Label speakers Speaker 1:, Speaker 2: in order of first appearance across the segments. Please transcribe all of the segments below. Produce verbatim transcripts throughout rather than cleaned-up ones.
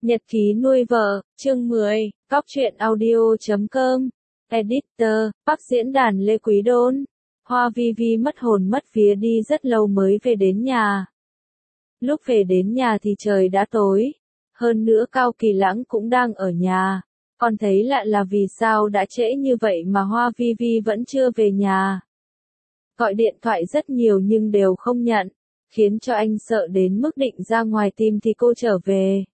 Speaker 1: Nhật ký nuôi vợ, chương mười, Cóc truyện audio chấm com, Editor, Bắc diễn đàn Lê Quý Đôn. Hoa Vi Vi mất hồn mất vía đi rất lâu mới về đến nhà. Lúc về đến nhà thì trời đã tối. Hơn nữa Cao Kỳ Lãng cũng đang ở nhà. Con thấy lạ là vì sao đã trễ như vậy mà Hoa Vi Vi vẫn chưa về nhà. Gọi điện thoại rất nhiều nhưng đều không nhận, khiến cho anh sợ đến mức định ra ngoài tìm thì cô trở về.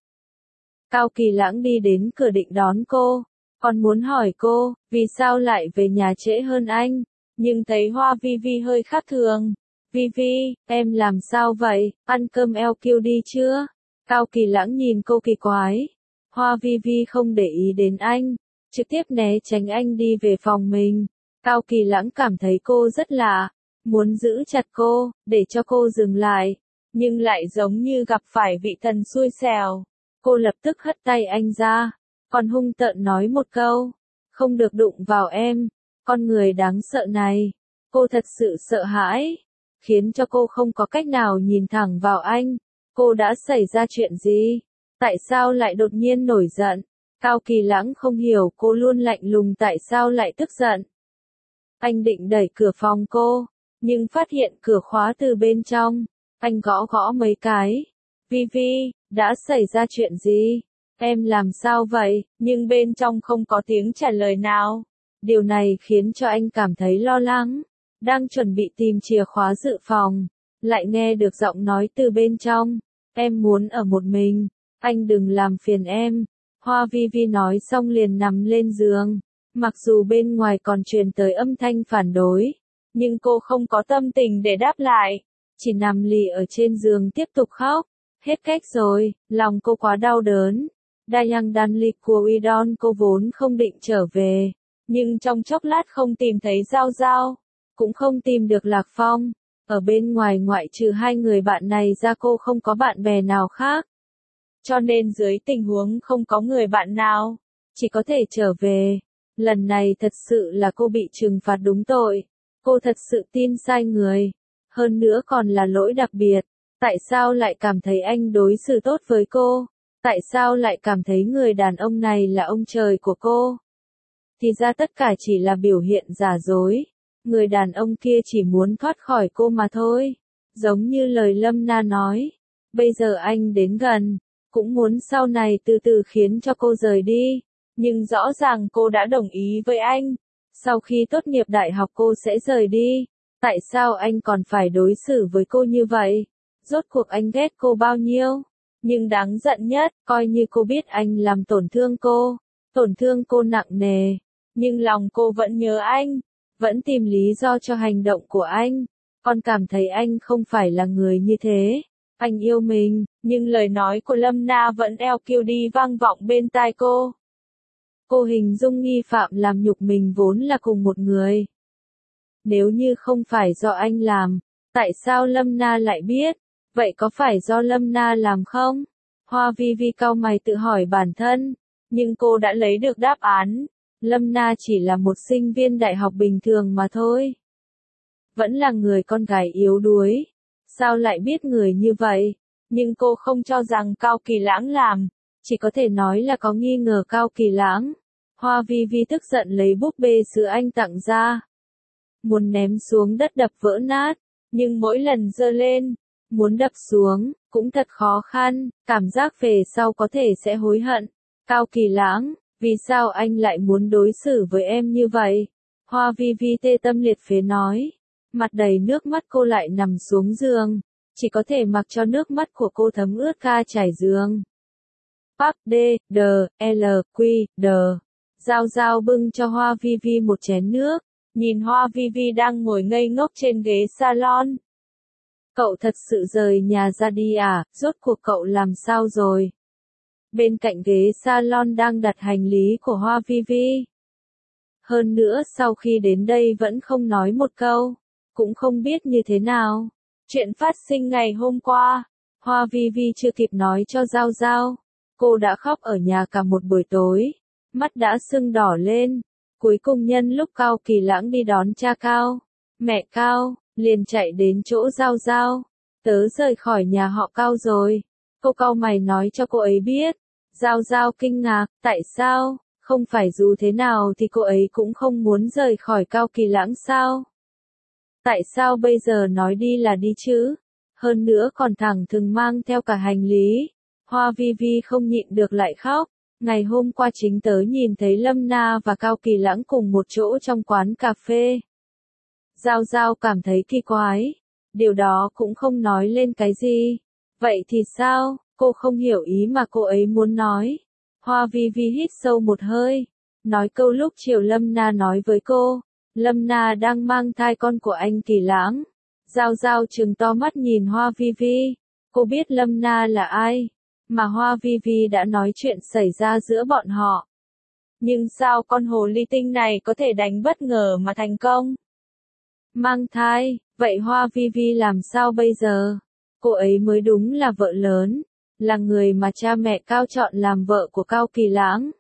Speaker 1: Cao Kỳ Lãng đi đến cửa định đón cô, còn muốn hỏi cô, vì sao lại về nhà trễ hơn anh, nhưng thấy Hoa Vi Vi hơi khác thường. Vi Vi, em làm sao vậy, ăn cơm eo kiu đi chưa? Cao Kỳ Lãng nhìn cô kỳ quái. Hoa Vi Vi không để ý đến anh, trực tiếp né tránh anh đi về phòng mình. Cao Kỳ Lãng cảm thấy cô rất lạ, muốn giữ chặt cô, để cho cô dừng lại, nhưng lại giống như gặp phải vị thần xui xẻo. Cô lập tức hất tay anh ra, còn hung tợn nói một câu, không được đụng vào em, con người đáng sợ này. Cô thật sự sợ hãi, khiến cho cô không có cách nào nhìn thẳng vào anh. Cô đã xảy ra chuyện gì? Tại sao lại đột nhiên nổi giận? Cao Kỳ Lãng không hiểu cô luôn lạnh lùng tại sao lại tức giận. Anh định đẩy cửa phòng cô, nhưng phát hiện cửa khóa từ bên trong. Anh gõ gõ mấy cái. Vi Vi, đã xảy ra chuyện gì? Em làm sao vậy? Nhưng bên trong không có tiếng trả lời nào. Điều này khiến cho anh cảm thấy lo lắng. Đang chuẩn bị tìm chìa khóa dự phòng, lại nghe được giọng nói từ bên trong. Em muốn ở một mình, anh đừng làm phiền em. Hoa Vi Vi nói xong liền nằm lên giường. Mặc dù bên ngoài còn truyền tới âm thanh phản đối, nhưng cô không có tâm tình để đáp lại, chỉ nằm lì ở trên giường tiếp tục khóc. Hết cách rồi, lòng cô quá đau đớn. Dayang Danlik của Udon cô vốn không định trở về, nhưng trong chốc lát không tìm thấy Giao Giao, cũng không tìm được Lạc Phong. Ở bên ngoài ngoại trừ hai người bạn này ra cô không có bạn bè nào khác. Cho nên dưới tình huống không có người bạn nào, chỉ có thể trở về. Lần này thật sự là cô bị trừng phạt đúng tội. Cô thật sự tin sai người. Hơn nữa còn là lỗi đặc biệt. Tại sao lại cảm thấy anh đối xử tốt với cô? Tại sao lại cảm thấy người đàn ông này là ông trời của cô? Thì ra tất cả chỉ là biểu hiện giả dối. Người đàn ông kia chỉ muốn thoát khỏi cô mà thôi. Giống như lời Lâm Na nói. Bây giờ anh đến gần, cũng muốn sau này từ từ khiến cho cô rời đi. Nhưng rõ ràng cô đã đồng ý với anh. Sau khi tốt nghiệp đại học cô sẽ rời đi. Tại sao anh còn phải đối xử với cô như vậy? Rốt cuộc anh ghét cô bao nhiêu? Nhưng đáng giận nhất, coi như cô biết anh làm tổn thương cô, tổn thương cô nặng nề, nhưng lòng cô vẫn nhớ anh, vẫn tìm lý do cho hành động của anh. Con cảm thấy anh không phải là người như thế. Anh yêu mình, nhưng lời nói của Lâm Na vẫn eo kiu đi vang vọng bên tai cô. Cô hình dung nghi phạm làm nhục mình vốn là cùng một người. Nếu như không phải do anh làm, tại sao Lâm Na lại biết? Vậy có phải do Lâm Na làm không? Hoa Vi Vi cau mày tự hỏi bản thân, nhưng cô đã lấy được đáp án. Lâm Na chỉ là một sinh viên đại học bình thường mà thôi. Vẫn là người con gái yếu đuối. Sao lại biết người như vậy? Nhưng cô không cho rằng Cao Kỳ Lãng làm, chỉ có thể nói là có nghi ngờ Cao Kỳ Lãng. Hoa Vi Vi tức giận lấy búp bê sữa anh tặng ra, muốn ném xuống đất đập vỡ nát, nhưng mỗi lần giơ lên, muốn đập xuống, cũng thật khó khăn, cảm giác về sau có thể sẽ hối hận. Cao Kỳ Lãng, vì sao anh lại muốn đối xử với em như vậy? Hoa Vi Vi tê tâm liệt phế nói, mặt đầy nước mắt cô lại nằm xuống giường, chỉ có thể mặc cho nước mắt của cô thấm ướt ca trải giường. Park D, D, L, Q, D. Giao Giao bưng cho Hoa Vi Vi một chén nước, nhìn Hoa Vi Vi đang ngồi ngây ngốc trên ghế salon. Cậu thật sự rời nhà ra đi à, rốt cuộc cậu làm sao rồi? Bên cạnh ghế salon đang đặt hành lý của Hoa Vi Vi. Hơn nữa sau khi đến đây vẫn không nói một câu, cũng không biết như thế nào. Chuyện phát sinh ngày hôm qua, Hoa Vi Vi chưa kịp nói cho Giao Giao. Cô đã khóc ở nhà cả một buổi tối, mắt đã sưng đỏ lên. Cuối cùng nhân lúc Cao Kỳ Lãng đi đón cha Cao, mẹ Cao, liền chạy đến chỗ Giao Giao. Tớ rời khỏi nhà họ Cao rồi. Cô cau mày nói cho cô ấy biết. Giao Giao kinh ngạc, tại sao, không phải dù thế nào thì cô ấy cũng không muốn rời khỏi Cao Kỳ Lãng sao? Tại sao bây giờ nói đi là đi chứ? Hơn nữa còn thẳng thừng mang theo cả hành lý. Hoa Vi Vi không nhịn được lại khóc. Ngày hôm qua chính tớ nhìn thấy Lâm Na và Cao Kỳ Lãng cùng một chỗ trong quán cà phê. Giao Giao cảm thấy kỳ quái. Điều đó cũng không nói lên cái gì. Vậy thì sao? Cô không hiểu ý mà cô ấy muốn nói. Hoa Vi Vi hít sâu một hơi. Nói câu lúc chiều Lâm Na nói với cô. Lâm Na đang mang thai con của anh Kỳ Lãng. Giao Giao trừng to mắt nhìn Hoa Vi Vi. Cô biết Lâm Na là ai? Mà Hoa Vi Vi đã nói chuyện xảy ra giữa bọn họ. Nhưng sao con hồ ly tinh này có thể đánh bất ngờ mà thành công? Mang thai, vậy Hoa Vi Vi làm sao bây giờ? Cô ấy mới đúng là vợ lớn, là người mà cha mẹ Cao chọn làm vợ của Cao Kỳ Lãng.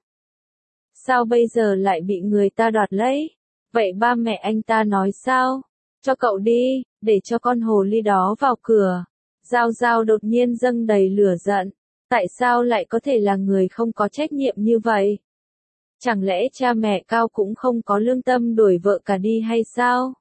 Speaker 1: Sao bây giờ lại bị người ta đoạt lấy? Vậy ba mẹ anh ta nói sao? Cho cậu đi, để cho con hồ ly đó vào cửa. Giao Giao đột nhiên dâng đầy lửa giận. Tại sao lại có thể là người không có trách nhiệm như vậy? Chẳng lẽ cha mẹ Cao cũng không có lương tâm đuổi vợ cả đi hay sao?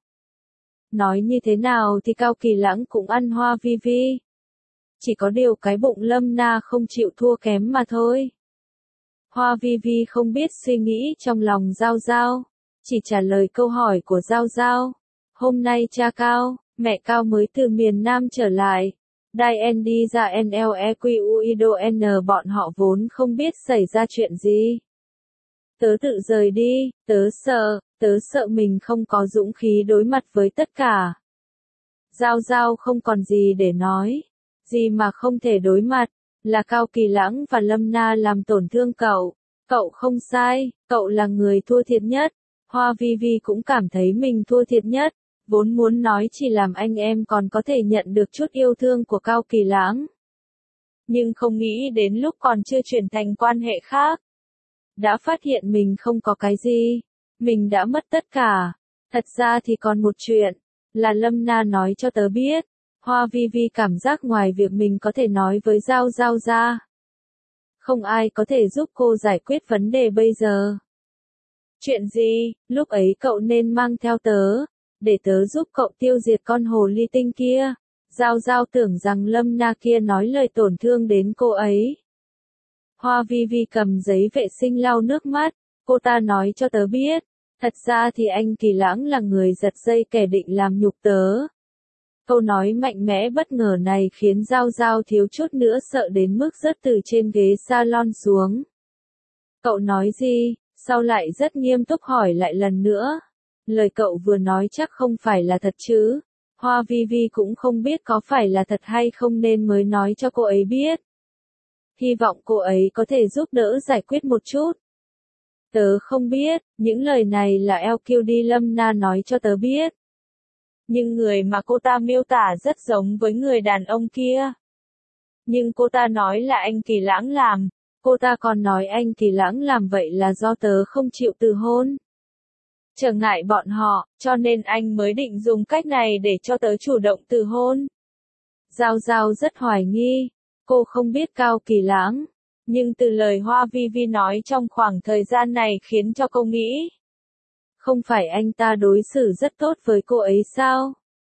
Speaker 1: Nói như thế nào thì Cao Kỳ Lãng cũng ăn Hoa Vi Vi. Chỉ có điều cái bụng Lâm Na không chịu thua kém mà thôi. Hoa Vi Vi không biết suy nghĩ trong lòng Giao Giao, chỉ trả lời câu hỏi của Giao Giao. Hôm nay cha Cao, mẹ Cao mới từ miền Nam trở lại. Đài N đi ra N L E Q U I D O N bọn họ vốn không biết xảy ra chuyện gì. Tớ tự rời đi, tớ sợ, tớ sợ mình không có dũng khí đối mặt với tất cả. Giao Giao không còn gì để nói. Gì mà không thể đối mặt, là Cao Kỳ Lãng và Lâm Na làm tổn thương cậu. Cậu không sai, cậu là người thua thiệt nhất. Hoa Vi Vi cũng cảm thấy mình thua thiệt nhất. Vốn muốn nói chỉ làm anh em còn có thể nhận được chút yêu thương của Cao Kỳ Lãng. Nhưng không nghĩ đến lúc còn chưa chuyển thành quan hệ khác. Đã phát hiện mình không có cái gì. Mình đã mất tất cả. Thật ra thì còn một chuyện. Là Lâm Na nói cho tớ biết. Hoa Vi Vi cảm giác ngoài việc mình có thể nói với Giao Giao ra. Không ai có thể giúp cô giải quyết vấn đề bây giờ. Chuyện gì? Lúc ấy cậu nên mang theo tớ. Để tớ giúp cậu tiêu diệt con hồ ly tinh kia. Giao Giao tưởng rằng Lâm Na kia nói lời tổn thương đến cô ấy. Hoa Vi Vi cầm giấy vệ sinh lau nước mắt. Cô ta nói cho tớ biết. Thật ra thì anh Kỳ Lãng là người giật dây kẻ định làm nhục tớ. Câu nói mạnh mẽ bất ngờ này khiến Giao Giao thiếu chút nữa sợ đến mức rớt từ trên ghế salon xuống. Cậu nói gì? Sau lại rất nghiêm túc hỏi lại lần nữa. Lời cậu vừa nói chắc không phải là thật chứ. Hoa Vi Vi cũng không biết có phải là thật hay không nên mới nói cho cô ấy biết. Hy vọng cô ấy có thể giúp đỡ giải quyết một chút. Tớ không biết, những lời này là L Q D Lâm Na nói cho tớ biết. Nhưng người mà cô ta miêu tả rất giống với người đàn ông kia. Nhưng cô ta nói là anh Kỳ Lãng làm. Cô ta còn nói anh Kỳ Lãng làm vậy là do tớ không chịu từ hôn. Trở ngại bọn họ, cho nên anh mới định dùng cách này để cho tớ chủ động từ hôn. Giao Giao rất hoài nghi. Cô không biết Cao Kỳ Lãng. Nhưng từ lời Hoa Vi Vi nói trong khoảng thời gian này khiến cho cô nghĩ. Không phải anh ta đối xử rất tốt với cô ấy sao?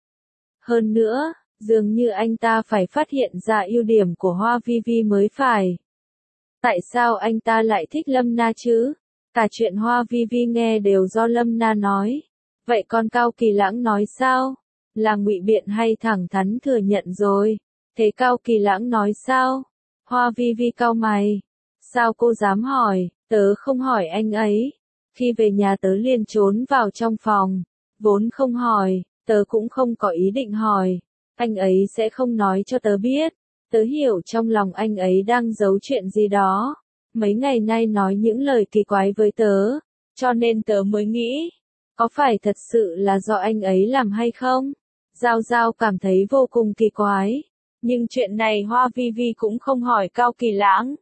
Speaker 1: Hơn nữa, dường như anh ta phải phát hiện ra ưu điểm của Hoa Vi Vi mới phải. Tại sao anh ta lại thích Lâm Na chứ? Cả chuyện Hoa Vi Vi nghe đều do Lâm Na nói. Vậy con Cao Kỳ Lãng nói sao? Là ngụy biện hay thẳng thắn thừa nhận rồi? Thế Cao Kỳ Lãng nói sao? Hoa Vi Vi cau mày. Sao cô dám hỏi? Tớ không hỏi anh ấy. Khi về nhà tớ liền trốn vào trong phòng. Vốn không hỏi, tớ cũng không có ý định hỏi. Anh ấy sẽ không nói cho tớ biết. Tớ hiểu trong lòng anh ấy đang giấu chuyện gì đó. Mấy ngày nay nói những lời kỳ quái với tớ. Cho nên tớ mới nghĩ. Có phải thật sự là do anh ấy làm hay không? Giao Giao cảm thấy vô cùng kỳ quái. Nhưng chuyện này Hoa Vi Vi cũng không hỏi Cao Kỳ Lãng.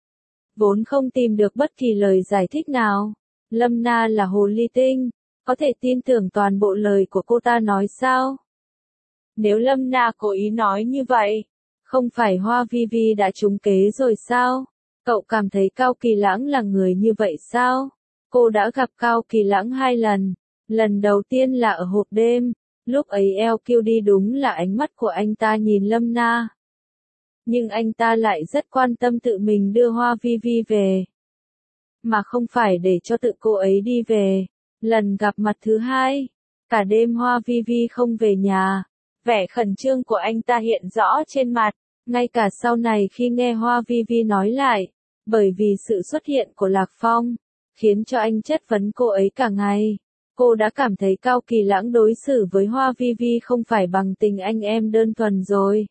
Speaker 1: Vốn không tìm được bất kỳ lời giải thích nào. Lâm Na là hồ ly tinh. Có thể tin tưởng toàn bộ lời của cô ta nói sao? Nếu Lâm Na cố ý nói như vậy, không phải Hoa Vi Vi đã trúng kế rồi sao? Cậu cảm thấy Cao Kỳ Lãng là người như vậy sao? Cô đã gặp Cao Kỳ Lãng hai lần. Lần đầu tiên là ở hộp đêm. Lúc ấy eo kiu đi đúng là ánh mắt của anh ta nhìn Lâm Na. Nhưng anh ta lại rất quan tâm tự mình đưa Hoa Vi Vi về. Mà không phải để cho tự cô ấy đi về. Lần gặp mặt thứ hai, cả đêm Hoa Vi Vi không về nhà. Vẻ khẩn trương của anh ta hiện rõ trên mặt. Ngay cả sau này khi nghe Hoa Vi Vi nói lại. Bởi vì sự xuất hiện của Lạc Phong, khiến cho anh chất vấn cô ấy cả ngày. Cô đã cảm thấy Cao Kỳ Lãng đối xử với Hoa Vi Vi không phải bằng tình anh em đơn thuần rồi.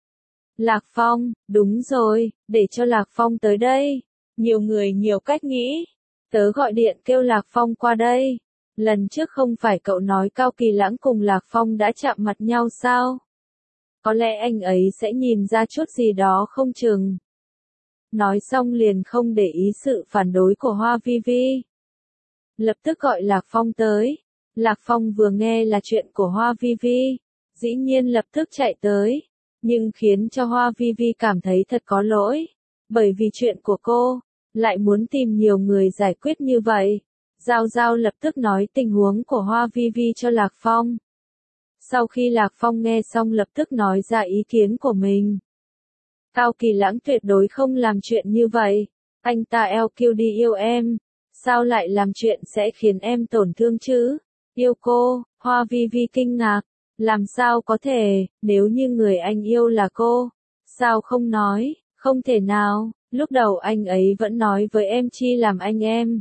Speaker 1: Lạc Phong, đúng rồi, để cho Lạc Phong tới đây. Nhiều người nhiều cách nghĩ. Tớ gọi điện kêu Lạc Phong qua đây. Lần trước không phải cậu nói Cao Kỳ Lãng cùng Lạc Phong đã chạm mặt nhau sao? Có lẽ anh ấy sẽ nhìn ra chút gì đó không chừng. Nói xong liền không để ý sự phản đối của Hoa Vi Vi. Lập tức gọi Lạc Phong tới. Lạc Phong vừa nghe là chuyện của Hoa Vi Vi, dĩ nhiên lập tức chạy tới. Nhưng khiến cho Hoa Vi Vi cảm thấy thật có lỗi. Bởi vì chuyện của cô, lại muốn tìm nhiều người giải quyết như vậy. Giao Giao lập tức nói tình huống của Hoa Vi Vi cho Lạc Phong. Sau khi Lạc Phong nghe xong lập tức nói ra ý kiến của mình. Cao Kỳ Lãng tuyệt đối không làm chuyện như vậy. Anh ta eo kiu đi yêu em. Sao lại làm chuyện sẽ khiến em tổn thương chứ? Yêu cô, Hoa Vi Vi kinh ngạc. Làm sao có thể, nếu như người anh yêu là cô. Sao không nói, không thể nào, lúc đầu anh ấy vẫn nói với em chi làm anh em.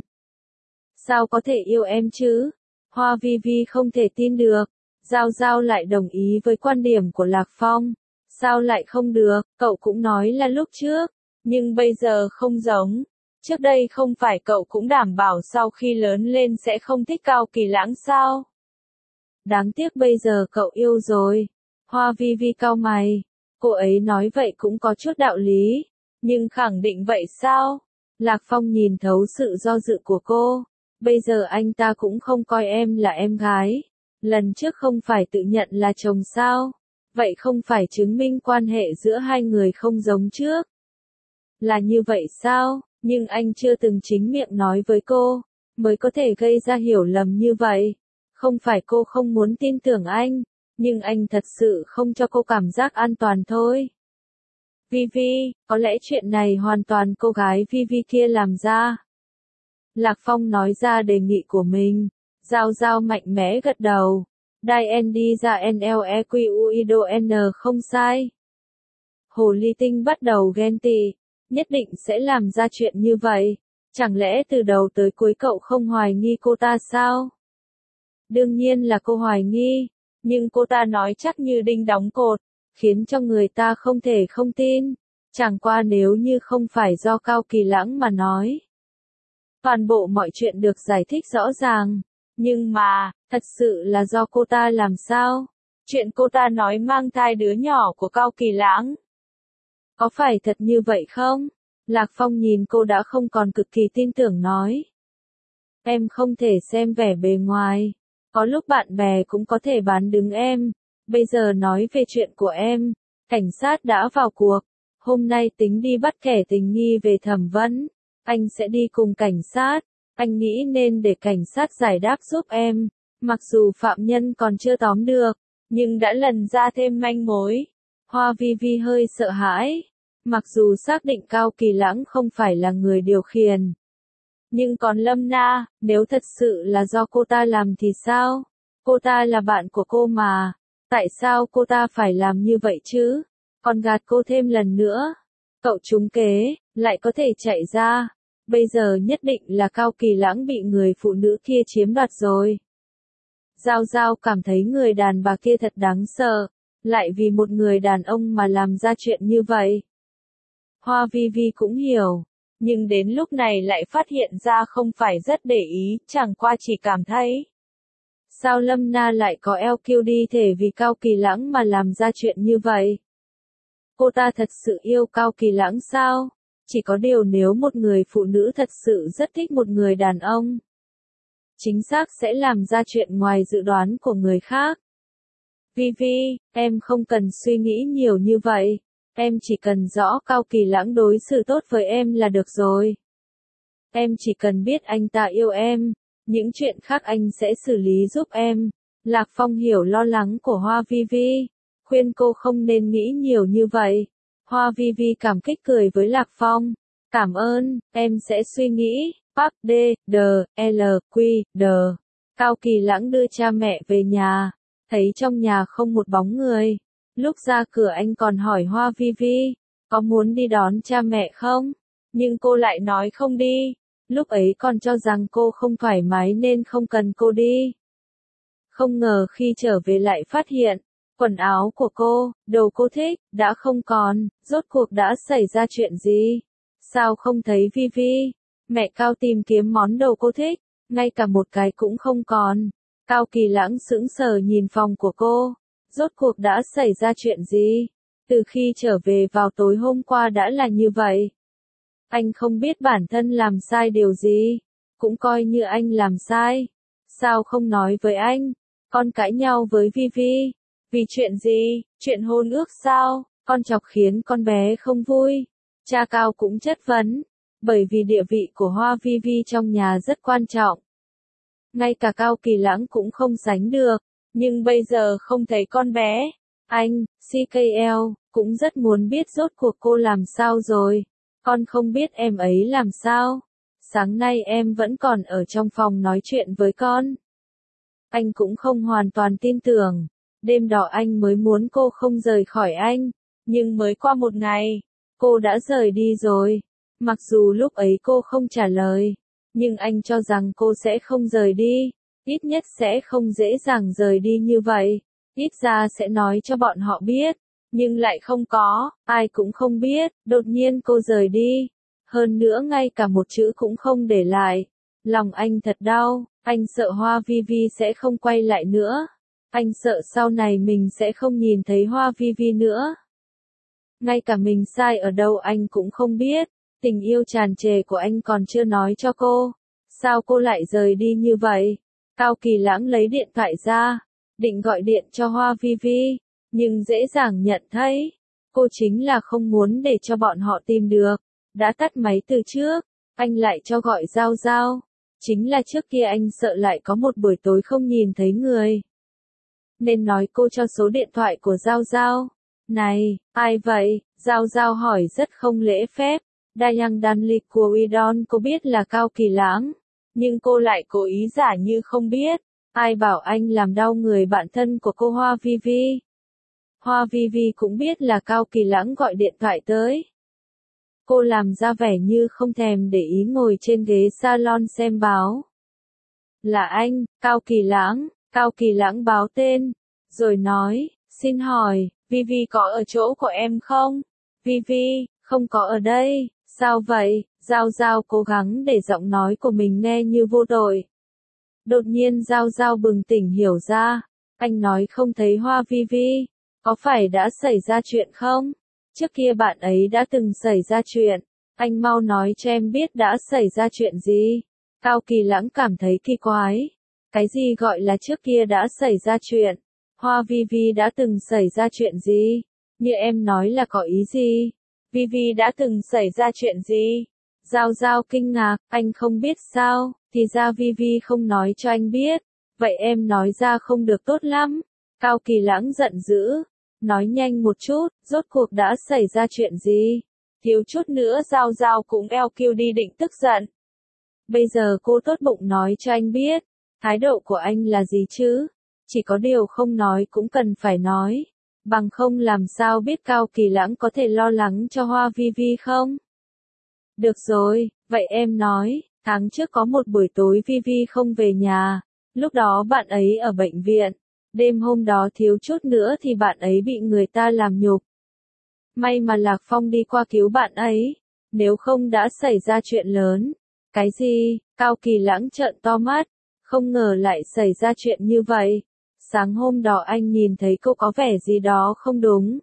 Speaker 1: Sao có thể yêu em chứ? Hoa Vi Vi không thể tin được. Giao Giao lại đồng ý với quan điểm của Lạc Phong. Sao lại không được, cậu cũng nói là lúc trước, nhưng bây giờ không giống. Trước đây không phải cậu cũng đảm bảo sau khi lớn lên sẽ không thích Cao Kỳ Lãng sao? Đáng tiếc bây giờ cậu yêu rồi. Hoa Vi Vi cau mày. Cô ấy nói vậy cũng có chút đạo lý. Nhưng khẳng định vậy sao? Lạc Phong nhìn thấu sự do dự của cô. Bây giờ anh ta cũng không coi em là em gái. Lần trước không phải tự nhận là chồng sao? Vậy không phải chứng minh quan hệ giữa hai người không giống trước? Là như vậy sao? Nhưng anh chưa từng chính miệng nói với cô, mới có thể gây ra hiểu lầm như vậy. Không phải cô không muốn tin tưởng anh, nhưng anh thật sự không cho cô cảm giác an toàn thôi. Vi Vi, có lẽ chuyện này hoàn toàn cô gái Vi Vi kia làm ra. Lạc Phong nói ra đề nghị của mình. Giao Giao mạnh mẽ gật đầu. Đai N đi ra N L E Q U I D O N không sai. Hồ ly tinh bắt đầu ghen tị. Nhất định sẽ làm ra chuyện như vậy. Chẳng lẽ từ đầu tới cuối cậu không hoài nghi cô ta sao? Đương nhiên là cô hoài nghi. Nhưng cô ta nói chắc như đinh đóng cột. Khiến cho người ta không thể không tin. Chẳng qua nếu như không phải do Cao Kỳ Lãng mà nói. Toàn bộ mọi chuyện được giải thích rõ ràng. Nhưng mà, thật sự là do cô ta làm sao? Chuyện cô ta nói mang thai đứa nhỏ của Cao Kỳ Lãng. Có phải thật như vậy không? Lạc Phong nhìn cô đã không còn cực kỳ tin tưởng nói. Em không thể xem vẻ bề ngoài. Có lúc bạn bè cũng có thể bán đứng em. Bây giờ nói về chuyện của em. Cảnh sát đã vào cuộc. Hôm nay tính đi bắt kẻ tình nghi về thẩm vấn. Anh sẽ đi cùng cảnh sát. Anh nghĩ nên để cảnh sát giải đáp giúp em. Mặc dù phạm nhân còn chưa tóm được, nhưng đã lần ra thêm manh mối. Hoa Vi Vi hơi sợ hãi. Mặc dù xác định Cao Kỳ Lãng không phải là người điều khiển. Nhưng còn Lâm Na, nếu thật sự là do cô ta làm thì sao? Cô ta là bạn của cô mà. Tại sao cô ta phải làm như vậy chứ? Còn gạt cô thêm lần nữa. Cậu trúng kế, lại có thể chạy ra. Bây giờ nhất định là Cao Kỳ Lãng bị người phụ nữ kia chiếm đoạt rồi. Giao Giao cảm thấy người đàn bà kia thật đáng sợ. Lại vì một người đàn ông mà làm ra chuyện như vậy. Hoa Vi Vi cũng hiểu. Nhưng đến lúc này lại phát hiện ra không phải rất để ý, chẳng qua chỉ cảm thấy. Sao Lâm Na lại có eo kiu đi thể vì Cao Kỳ Lãng mà làm ra chuyện như vậy? Cô ta thật sự yêu Cao Kỳ Lãng sao? Chỉ có điều nếu một người phụ nữ thật sự rất thích một người đàn ông, chính xác sẽ làm ra chuyện ngoài dự đoán của người khác. Vi Vi, em không cần suy nghĩ nhiều như vậy. Em chỉ cần rõ Cao Kỳ Lãng đối xử tốt với em là được rồi. Em chỉ cần biết anh ta yêu em, những chuyện khác anh sẽ xử lý giúp em. Lạc Phong hiểu lo lắng của Hoa Vi Vi, khuyên cô không nên nghĩ nhiều như vậy. Hoa Vi Vi cảm kích cười với Lạc Phong. Cảm ơn, em sẽ suy nghĩ. Park D, D, L, Q, D. Cao Kỳ Lãng đưa cha mẹ về nhà, thấy trong nhà không một bóng người. Lúc ra cửa anh còn hỏi Hoa Vi Vi, có muốn đi đón cha mẹ không? Nhưng cô lại nói không đi. Lúc ấy còn cho rằng cô không thoải mái nên không cần cô đi. Không ngờ khi trở về lại phát hiện, quần áo của cô, đồ cô thích, đã không còn. Rốt cuộc đã xảy ra chuyện gì? Sao không thấy Vi Vi? Mẹ Cao tìm kiếm món đồ cô thích, ngay cả một cái cũng không còn. Cao Kỳ Lãng sững sờ nhìn phòng của cô. Rốt cuộc đã xảy ra chuyện gì? Từ khi trở về vào tối hôm qua đã là như vậy. Anh không biết bản thân làm sai điều gì, cũng coi như anh làm sai. Sao không nói với anh? Con cãi nhau với Vi Vi. Vì chuyện gì? Chuyện hôn ước sao? Con chọc khiến con bé không vui. Cha Cao cũng chất vấn, bởi vì địa vị của Hoa Vi Vi trong nhà rất quan trọng. Ngay cả Cao Kỳ Lãng cũng không sánh được, nhưng bây giờ không thấy con bé. Anh, xê ca lờ, cũng rất muốn biết rốt cuộc cô làm sao rồi. Con không biết em ấy làm sao. Sáng nay em vẫn còn ở trong phòng nói chuyện với con. Anh cũng không hoàn toàn tin tưởng. Đêm đó anh mới muốn cô không rời khỏi anh. Nhưng mới qua một ngày, cô đã rời đi rồi. Mặc dù lúc ấy cô không trả lời, nhưng anh cho rằng cô sẽ không rời đi. Ít nhất sẽ không dễ dàng rời đi như vậy. Ít ra sẽ nói cho bọn họ biết. Nhưng lại không có, ai cũng không biết, đột nhiên cô rời đi. Hơn nữa ngay cả một chữ cũng không để lại. Lòng anh thật đau, anh sợ Hoa Vi Vi sẽ không quay lại nữa. Anh sợ sau này mình sẽ không nhìn thấy Hoa Vi Vi nữa. Ngay cả mình sai ở đâu anh cũng không biết. Tình yêu tràn trề của anh còn chưa nói cho cô. Sao cô lại rời đi như vậy? Cao Kỳ Lãng lấy điện thoại ra, định gọi điện cho Hoa Vi Vi. Nhưng dễ dàng nhận thấy, cô chính là không muốn để cho bọn họ tìm được. Đã tắt máy từ trước, anh lại cho gọi Giao Giao. Chính là trước kia anh sợ lại có một buổi tối không nhìn thấy người. Nên nói cô cho số điện thoại của Giao Giao. Này, ai vậy? Giao Giao hỏi rất không lễ phép. Dayang Danli của Udon cô biết là Cao Kỳ Lãng. Nhưng cô lại cố ý giả như không biết. Ai bảo anh làm đau người bạn thân của cô Hoa Vi Vi. Hoa Vi Vi cũng biết là Cao Kỳ Lãng gọi điện thoại tới. Cô làm ra vẻ như không thèm để ý ngồi trên ghế salon xem báo. Là anh, Cao Kỳ Lãng. Cao Kỳ Lãng báo tên, rồi nói, xin hỏi, Vi Vi có ở chỗ của em không? Vi Vi, không có ở đây. Sao vậy? Giao Giao cố gắng để giọng nói của mình nghe như vô tội. Đột nhiên Giao Giao bừng tỉnh hiểu ra. Anh nói không thấy Hoa Vi Vi. Có phải đã xảy ra chuyện không? Trước kia bạn ấy đã từng xảy ra chuyện. Anh mau nói cho em biết đã xảy ra chuyện gì. Cao Kỳ Lãng cảm thấy kỳ quái. Cái gì gọi là trước kia đã xảy ra chuyện? Hoa Vi Vi đã từng xảy ra chuyện gì? Như em nói là có ý gì? Vi Vi đã từng xảy ra chuyện gì? Giao Giao kinh ngạc, anh không biết sao? Thì ra Vi Vi không nói cho anh biết. Vậy em nói ra không được tốt lắm. Cao Kỳ Lãng giận dữ. Nói nhanh một chút, rốt cuộc đã xảy ra chuyện gì? Thiếu chút nữa Giao Giao cũng eo kiêu đi định tức giận. Bây giờ cô tốt bụng nói cho anh biết. Thái độ của anh là gì chứ? Chỉ có điều không nói cũng cần phải nói. Bằng không làm sao biết Cao Kỳ Lãng có thể lo lắng cho Hoa Vi Vi không? Được rồi, vậy em nói, tháng trước có một buổi tối Vi Vi không về nhà. Lúc đó bạn ấy ở bệnh viện. Đêm hôm đó thiếu chút nữa thì bạn ấy bị người ta làm nhục. May mà Lạc Phong đi qua cứu bạn ấy. Nếu không đã xảy ra chuyện lớn. Cái gì? Cao Kỳ Lãng trợn to mắt. Không ngờ lại xảy ra chuyện như vậy. Sáng hôm đó anh nhìn thấy cô có vẻ gì đó không đúng.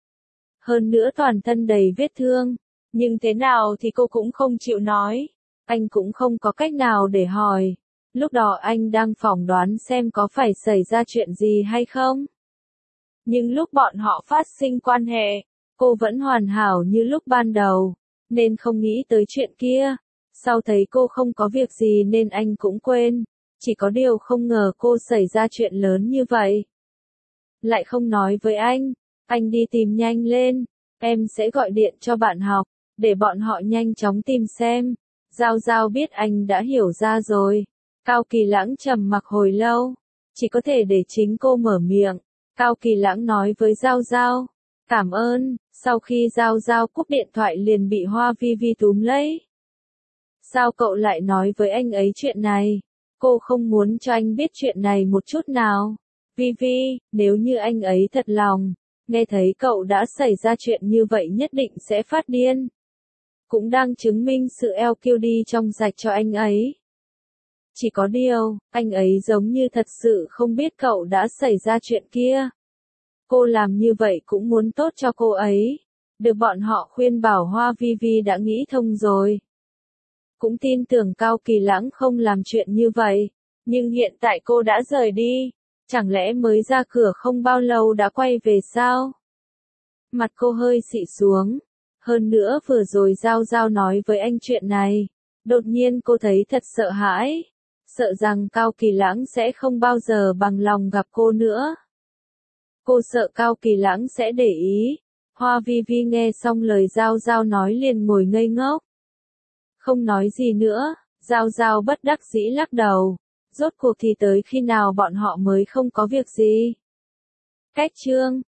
Speaker 1: Hơn nữa toàn thân đầy vết thương. Nhưng thế nào thì cô cũng không chịu nói. Anh cũng không có cách nào để hỏi. Lúc đó anh đang phỏng đoán xem có phải xảy ra chuyện gì hay không. Nhưng lúc bọn họ phát sinh quan hệ, Cô vẫn hoàn hảo như lúc ban đầu, nên không nghĩ tới chuyện kia. Sau thấy cô không có việc gì nên anh cũng quên. Chỉ có điều không ngờ cô xảy ra chuyện lớn như vậy. Lại không nói với anh. Anh đi tìm nhanh lên. Em sẽ gọi điện cho bạn học, để bọn họ nhanh chóng tìm xem. Giao Giao biết anh đã hiểu ra rồi. Cao Kỳ Lãng trầm mặc hồi lâu. Chỉ có thể để chính cô mở miệng. Cao Kỳ Lãng nói với Giao Giao. Cảm ơn. Sau khi Giao Giao cúp điện thoại liền bị Hoa Vi Vi túm lấy. Sao cậu lại nói với anh ấy chuyện này? Cô không muốn cho anh biết chuyện này một chút nào. Vi Vi, nếu như anh ấy thật lòng, nghe thấy cậu đã xảy ra chuyện như vậy nhất định sẽ phát điên. Cũng đang chứng minh sự eo kiêu đi trong sạch cho anh ấy. Chỉ có điều, anh ấy giống như thật sự không biết cậu đã xảy ra chuyện kia. Cô làm như vậy cũng muốn tốt cho cô ấy. Được bọn họ khuyên bảo Hoa Vi Vi đã nghĩ thông rồi. Cũng tin tưởng Cao Kỳ Lãng không làm chuyện như vậy. Nhưng hiện tại cô đã rời đi. Chẳng lẽ mới ra cửa không bao lâu đã quay về sao? Mặt cô hơi xị xuống. Hơn nữa vừa rồi Giao Giao nói với anh chuyện này. Đột nhiên cô thấy thật sợ hãi. Sợ rằng Cao Kỳ Lãng sẽ không bao giờ bằng lòng gặp cô nữa. Cô sợ Cao Kỳ Lãng sẽ để ý. Hoa Vi Vi nghe xong lời Giao Giao nói liền ngồi ngây ngốc. Không nói gì nữa, Giao Giao bất đắc dĩ lắc đầu. Rốt cuộc thì tới khi nào bọn họ mới không có việc gì? Cách chương